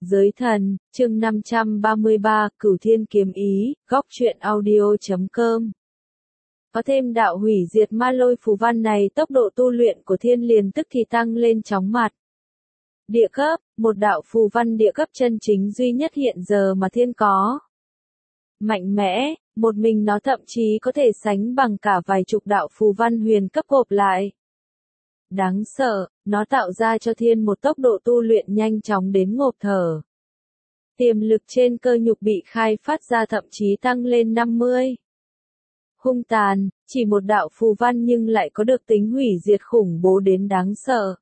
Giới thần, chương 533, Cửu Thiên Kiếm Ý, góc truyện audio.com. Có thêm đạo hủy diệt ma lôi phù văn này, tốc độ tu luyện của Thiên liền tức thì tăng lên chóng mặt. Địa cấp, một đạo phù văn địa cấp chân chính duy nhất hiện giờ mà Thiên có. Mạnh mẽ, một mình nó thậm chí có thể sánh bằng cả vài chục đạo phù văn huyền cấp gộp lại. Đáng sợ, nó tạo ra cho Thiên một tốc độ tu luyện nhanh chóng đến ngộp thở. Tiềm lực trên cơ nhục bị khai phát ra thậm chí tăng lên 50. Hung tàn, chỉ một đạo phù văn nhưng lại có được tính hủy diệt khủng bố đến đáng sợ.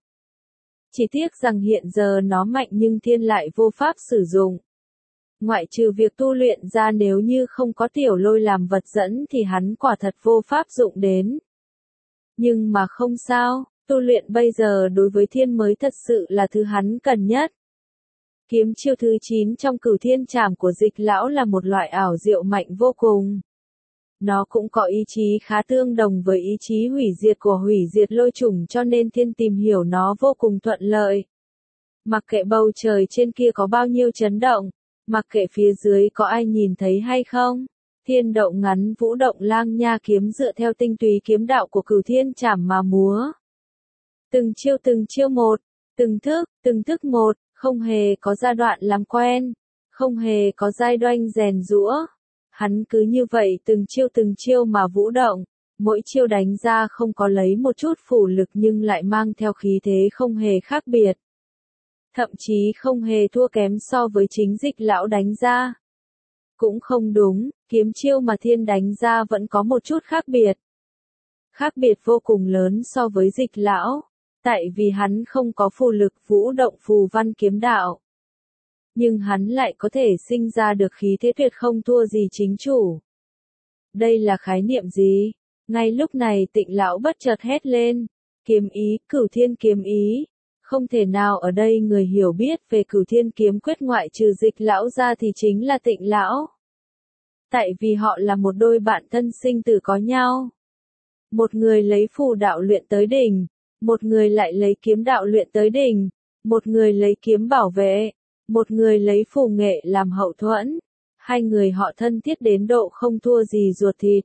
Chỉ tiếc rằng hiện giờ nó mạnh nhưng Thiên lại vô pháp sử dụng. Ngoại trừ việc tu luyện ra, nếu như không có tiểu lôi làm vật dẫn thì hắn quả thật vô pháp dụng đến. Nhưng mà không sao, tu luyện bây giờ đối với Thiên mới thật sự là thứ hắn cần nhất. Kiếm chiêu thứ 9 trong Cửu Thiên Trảm của Dịch Lão là một loại ảo diệu mạnh vô cùng. Nó cũng có ý chí khá tương đồng với ý chí hủy diệt của hủy diệt lôi trùng, cho nên Thiên tìm hiểu nó vô cùng thuận lợi. Mặc kệ bầu trời trên kia có bao nhiêu chấn động, mặc kệ phía dưới có ai nhìn thấy hay không, Thiên động ngắn vũ động lang nha kiếm dựa theo tinh túy kiếm đạo của Cửu Thiên Trảm mà múa. Từng chiêu một, từng thức một, không hề có giai đoạn làm quen, không hề có giai đoạn rèn giũa. Hắn cứ như vậy từng chiêu mà vũ động, mỗi chiêu đánh ra không có lấy một chút phủ lực nhưng lại mang theo khí thế không hề khác biệt. Thậm chí không hề thua kém so với chính Dịch Lão đánh ra. Cũng không đúng, kiếm chiêu mà Thiên đánh ra vẫn có một chút khác biệt. Khác biệt vô cùng lớn so với Dịch Lão, tại vì hắn không có phù lực vũ động phù văn kiếm đạo. Nhưng hắn lại có thể sinh ra được khí thế tuyệt không thua gì chính chủ. Đây là khái niệm gì? Ngay lúc này Tịnh Lão bất chợt hét lên. Kiếm ý, Cửu Thiên kiếm ý. Không thể nào ở đây người hiểu biết về Cửu Thiên kiếm quyết ngoại trừ Dịch Lão ra thì chính là Tịnh Lão. Tại vì họ là một đôi bạn thân sinh tử có nhau. Một người lấy phù đạo luyện tới đỉnh, một người lại lấy kiếm đạo luyện tới đỉnh, một người lấy kiếm bảo vệ, một người lấy phù nghệ làm hậu thuẫn. Hai người họ thân thiết đến độ không thua gì ruột thịt.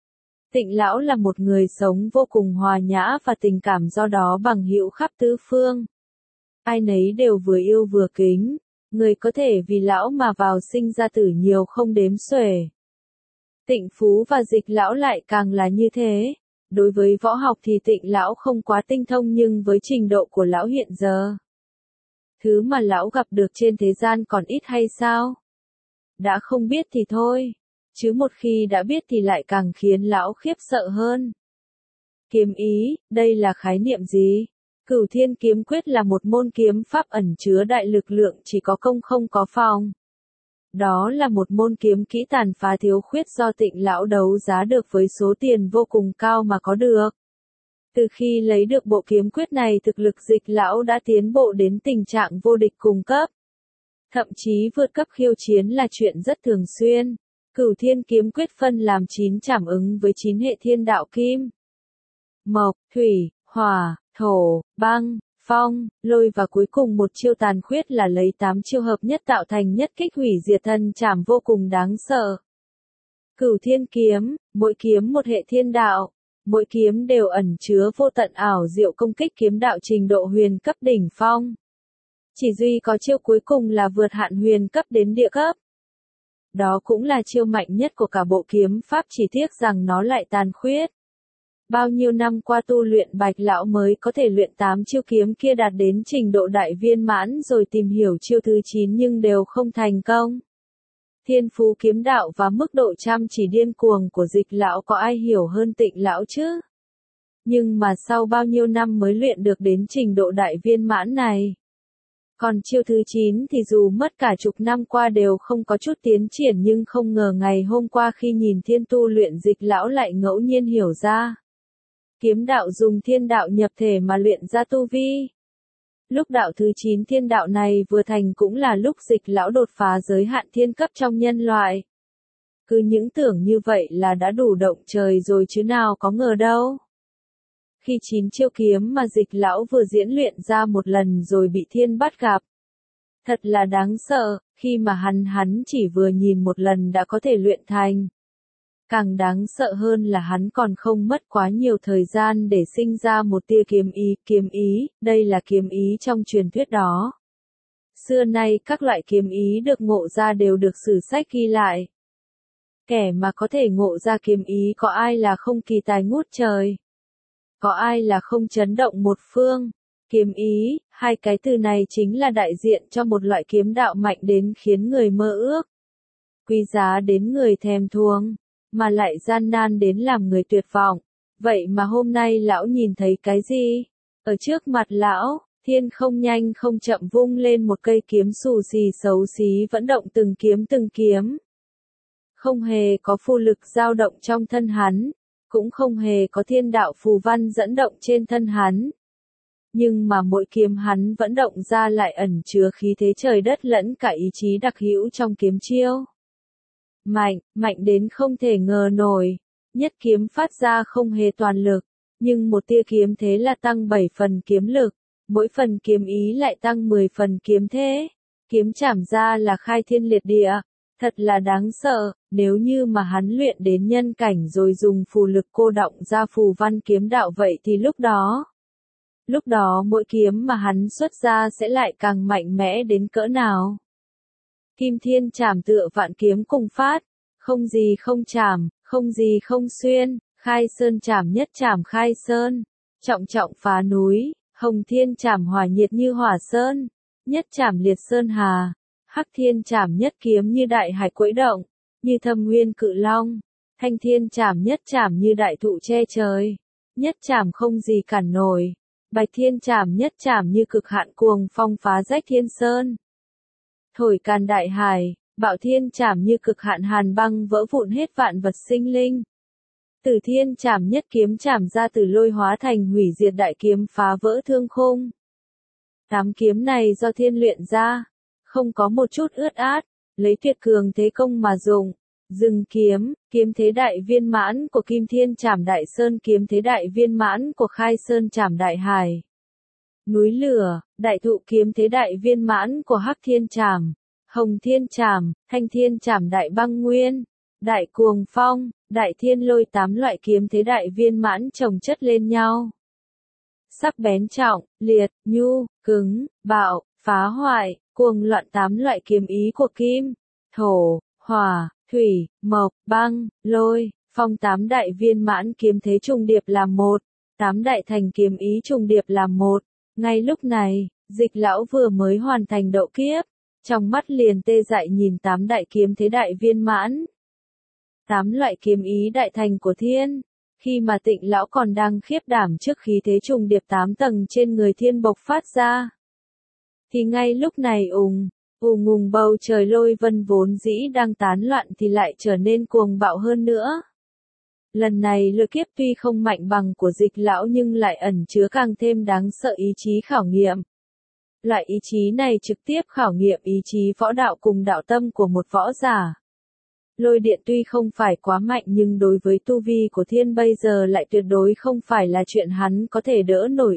Tịnh Lão là một người sống vô cùng hòa nhã và tình cảm, do đó bằng hữu khắp tứ phương. Ai nấy đều vừa yêu vừa kính, người có thể vì Lão mà vào sinh ra tử nhiều không đếm xuể. Tịnh Phú và Dịch Lão lại càng là như thế. Đối với võ học thì Tịnh Lão không quá tinh thông, nhưng với trình độ của Lão hiện giờ, thứ mà Lão gặp được trên thế gian còn ít hay sao? Đã không biết thì thôi, chứ một khi đã biết thì lại càng khiến Lão khiếp sợ hơn. Kiếm ý, đây là khái niệm gì? Cửu Thiên kiếm quyết là một môn kiếm pháp ẩn chứa đại lực lượng, chỉ có công không có phòng. Đó là một môn kiếm kỹ tàn phá thiếu khuyết do Tịnh Lão đấu giá được với số tiền vô cùng cao mà có được. Từ khi lấy được bộ kiếm quyết này, thực lực Dịch Lão đã tiến bộ đến tình trạng vô địch cùng cấp. Thậm chí vượt cấp khiêu chiến là chuyện rất thường xuyên. Cửu Thiên kiếm quyết phân làm 9 trảm ứng với 9 hệ thiên đạo kim, mộc, thủy, hỏa, thổ, băng, phong, lôi và cuối cùng một chiêu tàn khuyết là lấy 8 chiêu hợp nhất tạo thành nhất kích hủy diệt thân trảm vô cùng đáng sợ. Cửu Thiên kiếm, mỗi kiếm một hệ thiên đạo, mỗi kiếm đều ẩn chứa vô tận ảo diệu công kích kiếm đạo trình độ huyền cấp đỉnh phong. Chỉ duy có chiêu cuối cùng là vượt hạn huyền cấp đến địa cấp. Đó cũng là chiêu mạnh nhất của cả bộ kiếm pháp, chỉ tiếc rằng nó lại tàn khuyết. Bao nhiêu năm qua tu luyện, Bạch Lão mới có thể luyện 8 chiêu kiếm kia đạt đến trình độ đại viên mãn, rồi tìm hiểu chiêu thứ 9 nhưng đều không thành công. Thiên phú kiếm đạo và mức độ chăm chỉ điên cuồng của Dịch Lão có ai hiểu hơn Tịnh Lão chứ? Nhưng mà sau bao nhiêu năm mới luyện được đến trình độ đại viên mãn này. Còn chiêu thứ 9 thì dù mất cả chục năm qua đều không có chút tiến triển, nhưng không ngờ ngày hôm qua khi nhìn Thiên tu luyện, Dịch Lão lại ngẫu nhiên hiểu ra. Kiếm đạo dùng thiên đạo nhập thể mà luyện ra tu vi. Lúc đạo thứ 9 thiên đạo này vừa thành cũng là lúc Dịch Lão đột phá giới hạn thiên cấp trong nhân loại. Cứ những tưởng như vậy là đã đủ động trời rồi chứ nào có ngờ đâu. Khi 9 chiêu kiếm mà Dịch Lão vừa diễn luyện ra một lần rồi bị Thiên bắt gặp. Thật là đáng sợ, khi mà hắn chỉ vừa nhìn một lần đã có thể luyện thành. Càng đáng sợ hơn là hắn còn không mất quá nhiều thời gian để sinh ra một tia kiếm ý, đây là kiếm ý trong truyền thuyết đó. Xưa nay các loại kiếm ý được ngộ ra đều được sử sách ghi lại. Kẻ mà có thể ngộ ra kiếm ý có ai là không kỳ tài ngút trời? Có ai là không chấn động một phương? Kiếm ý, hai cái từ này chính là đại diện cho một loại kiếm đạo mạnh đến khiến người mơ ước. Quý giá đến người thèm thuồng, mà lại gian nan đến làm người tuyệt vọng. Vậy mà hôm nay lão nhìn thấy cái gì? Ở trước mặt lão, Thiên không nhanh không chậm vung lên một cây kiếm xù xì xấu xí vẫn động từng kiếm. Không hề có phù lực dao động trong thân hắn, cũng không hề có thiên đạo phù văn dẫn động trên thân hắn. Nhưng mà mỗi kiếm hắn vẫn động ra lại ẩn chứa khí thế trời đất lẫn cả ý chí đặc hữu trong kiếm chiêu. Mạnh đến không thể ngờ nổi, nhất kiếm phát ra không hề toàn lực, nhưng một tia kiếm thế là tăng 7 phần kiếm lực, mỗi phần kiếm ý lại tăng 10 phần kiếm thế. Kiếm chảm ra là khai thiên liệt địa, thật là đáng sợ, nếu như mà hắn luyện đến nhân cảnh rồi dùng phù lực cô đọng ra phù văn kiếm đạo vậy thì lúc đó mỗi kiếm mà hắn xuất ra sẽ lại càng mạnh mẽ đến cỡ nào. Kim Thiên chảm tựa vạn kiếm cùng phát, không gì không chảm, không gì không xuyên, khai sơn chảm nhất chảm khai sơn, trọng trọng phá núi, Hồng Thiên chảm hỏa nhiệt như hỏa sơn, nhất chảm liệt sơn hà, Hắc Thiên chảm nhất kiếm như đại hải quẫy động, như thâm nguyên cự long, Thanh Thiên chảm nhất chảm như đại thụ che trời, nhất chảm không gì cản nổi, Bạch Thiên chảm nhất chảm như cực hạn cuồng phong phá rách thiên sơn. Thổi càn đại hải, Bạo Thiên chảm như cực hạn hàn băng vỡ vụn hết vạn vật sinh linh. Tử Thiên chảm nhất kiếm chảm ra từ lôi hóa thành hủy diệt đại kiếm phá vỡ thương khung. 8 kiếm này do Thiên luyện ra, không có một chút ướt át, lấy tuyệt cường thế công mà dụng. Dừng kiếm, kiếm thế đại viên mãn của Kim Thiên chảm đại sơn, kiếm thế đại viên mãn của Khai Sơn chảm đại hải. Núi lửa, đại thụ, kiếm thế đại viên mãn của Hắc Thiên chảm, Hồng Thiên chảm, Thanh Thiên chảm đại băng nguyên, đại cuồng phong, đại thiên lôi, 8 loại kiếm thế đại viên mãn chồng chất lên nhau. Sắc bén trọng, liệt, nhu, cứng, bạo, phá hoại, cuồng loạn, 8 loại kiếm ý của kim, thổ, hỏa, thủy, mộc, băng, lôi, phong, 8 đại viên mãn kiếm thế trùng điệp làm một, 8 đại thành kiếm ý trùng điệp làm một. Ngay lúc này, Dịch lão vừa mới hoàn thành độ kiếp, trong mắt liền tê dại nhìn 8 đại kiếm thế đại viên mãn. 8 loại kiếm ý đại thành của Thiên, khi mà Tịnh lão còn đang khiếp đảm trước khí thế trùng điệp 8 tầng trên người Thiên bộc phát ra. Thì ngay lúc này ùng bầu trời lôi vân vốn dĩ đang tán loạn thì lại trở nên cuồng bạo hơn nữa. Lần này lôi kiếp tuy không mạnh bằng của Dịch lão nhưng lại ẩn chứa càng thêm đáng sợ ý chí khảo nghiệm. Loại ý chí này trực tiếp khảo nghiệm ý chí võ đạo cùng đạo tâm của một võ giả. Lôi điện tuy không phải quá mạnh nhưng đối với tu vi của Thiên bây giờ lại tuyệt đối không phải là chuyện hắn có thể đỡ nổi.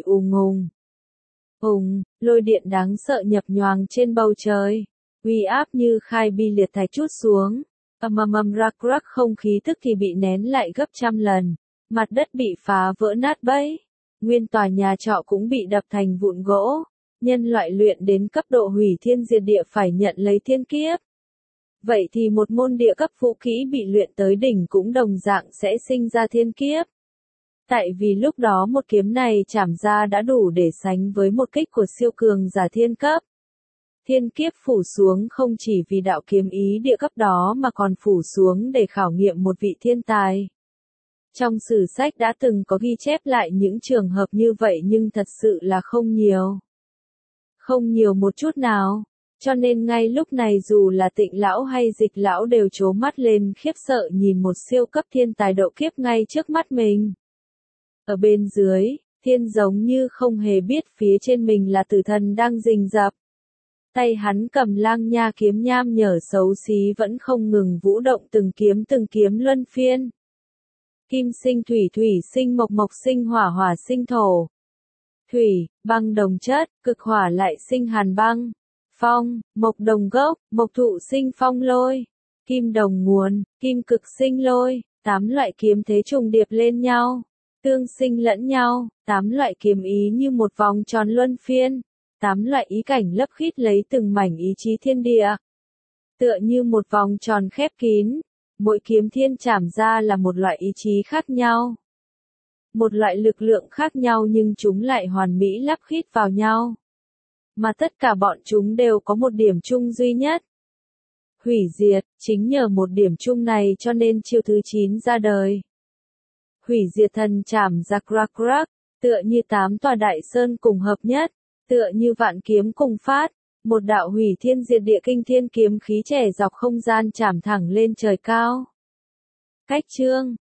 Lôi điện đáng sợ nhập nhoàng trên bầu trời, uy áp như khai bi liệt thạch trút xuống. Rắc, không khí tức thì bị nén lại gấp trăm lần, mặt đất bị phá vỡ nát bấy, nguyên tòa nhà trọ cũng bị đập thành vụn gỗ. Nhân loại luyện đến cấp độ hủy thiên diệt địa phải nhận lấy thiên kiếp. Vậy thì một môn địa cấp vũ kỹ bị luyện tới đỉnh cũng đồng dạng sẽ sinh ra thiên kiếp. Tại vì lúc đó một kiếm này chảm ra đã đủ để sánh với một kích của siêu cường giả thiên cấp. Thiên kiếp phủ xuống không chỉ vì đạo kiếm ý địa cấp đó mà còn phủ xuống để khảo nghiệm một vị thiên tài. Trong sử sách đã từng có ghi chép lại những trường hợp như vậy nhưng thật sự là không nhiều. Không nhiều một chút nào. Cho nên ngay lúc này dù là Tịnh lão hay Dịch lão đều trố mắt lên khiếp sợ nhìn một siêu cấp thiên tài độ kiếp ngay trước mắt mình. Ở bên dưới, Thiên giống như không hề biết phía trên mình là tử thần đang rình rập. Tay hắn cầm lang nha kiếm nham nhở xấu xí vẫn không ngừng vũ động từng kiếm luân phiên. Kim sinh thủy, thủy sinh mộc, mộc sinh hỏa, hỏa sinh thổ. Thủy, băng đồng chất, cực hỏa lại sinh hàn băng. phong, mộc đồng gốc, mộc thụ sinh phong lôi, kim đồng nguồn, kim cực sinh lôi, 8 loại kiếm thế trùng điệp lên nhau, tương sinh lẫn nhau, 8 loại kiếm ý như một vòng tròn luân phiên, 8 loại ý cảnh lấp khít lấy từng mảnh ý chí thiên địa. Tựa như một vòng tròn khép kín, mỗi kiếm thiên chảm ra là một loại ý chí khác nhau. Một loại lực lượng khác nhau nhưng chúng lại hoàn mỹ lắp khít vào nhau. Mà tất cả bọn chúng đều có một điểm chung duy nhất. Hủy diệt, chính nhờ một điểm chung này cho nên chiêu thứ 9 ra đời. Hủy diệt thần chảm ra Krak, tựa như 8 tòa đại sơn cùng hợp nhất, tựa như vạn kiếm cùng phát, một đạo hủy thiên diệt địa kinh thiên kiếm khí trẻ dọc không gian chảm thẳng lên trời cao. Cách chương